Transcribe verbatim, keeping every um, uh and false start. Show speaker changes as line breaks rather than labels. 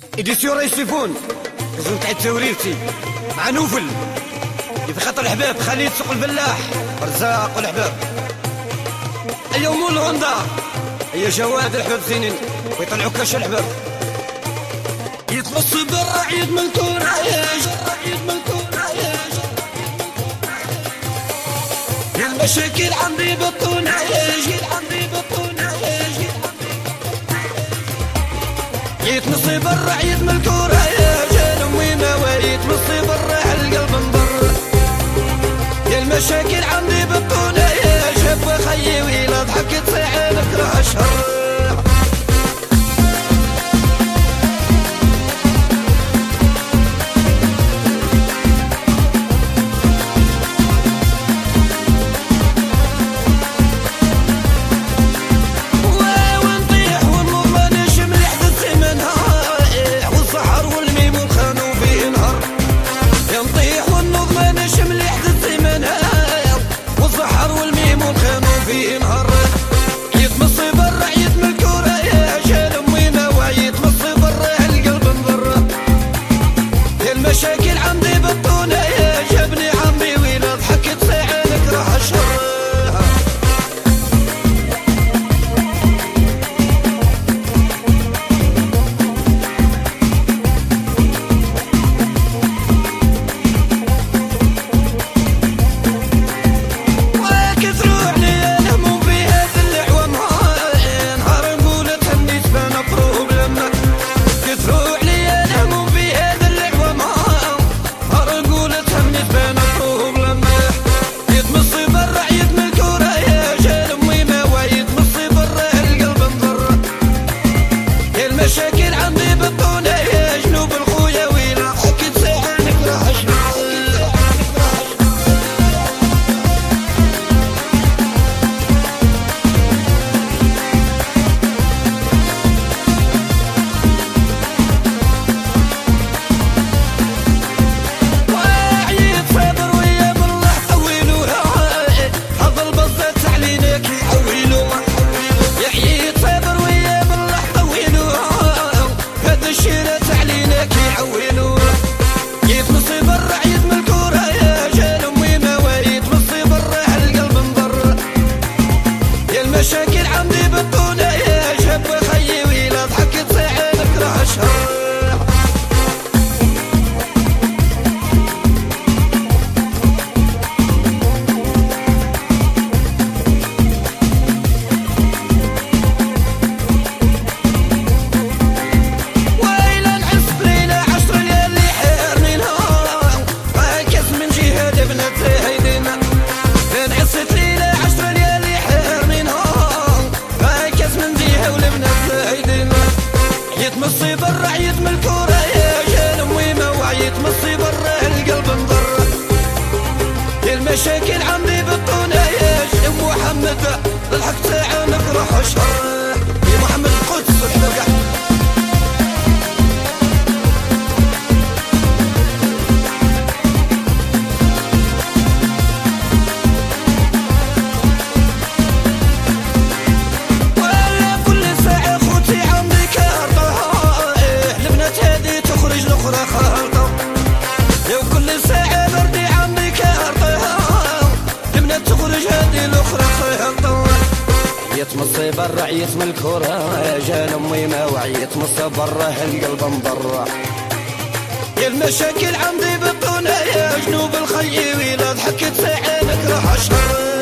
إديسيون يسيفون كزون تاع توريرتي مع نوفل في خط الحباب خليل سوق الفلاح رزاق والحباب. أيا مول الهوندا أيا جواد الحباب زينين ويطلعوا كاش الحباب يتمص بالرعيد من الكورة يا جرعيد من الكورة يا يا المشاكل عندي بطونة يا جيل عندي بطونة يا جيل يتمص بالرعيد من الكورة يا جال أمي نوايت مصي برا القلب مضر يا المشاكل عندي بطونة يا شاب خيي ويلا ضحكت ساعة نكره أشهر مشاكل عندي بطونة يا جبني عمي ويلا ضحكت ساعة نكره أشهر مشاكل عندي بطونة يا جنوب الخويا ويلا ضحكت ساعة نكره أشهر وعيت صابر ويا بالله حولوها هذا البزات عليناك يحولوها يعيت صابر ويا بالله الشيرات علينا كيعولوا يتمصي برا عيد من الكورة يا جال أمي موايت مصي برا هالقلب مضر يا المشاكل عندي بطونة يا شاب خيي ويلا ضحكت ساعة نكره أشهر يتمصي برا عيد من الكورة يا جال أمي مواعيد مصي برا القلب مضر يا المشاكل عندي بطونة يا شيخ محمد ضحكت ساعة نكره أشهر يا محمد القدس والحباب يتمصي برا عيت من الكورة يا جال أمي ما وعيت مصي برا القلب مضر يا المشاكل عندي بطونة يا جنوب الخيي ويلا ضحكت ساعة نكره أشهر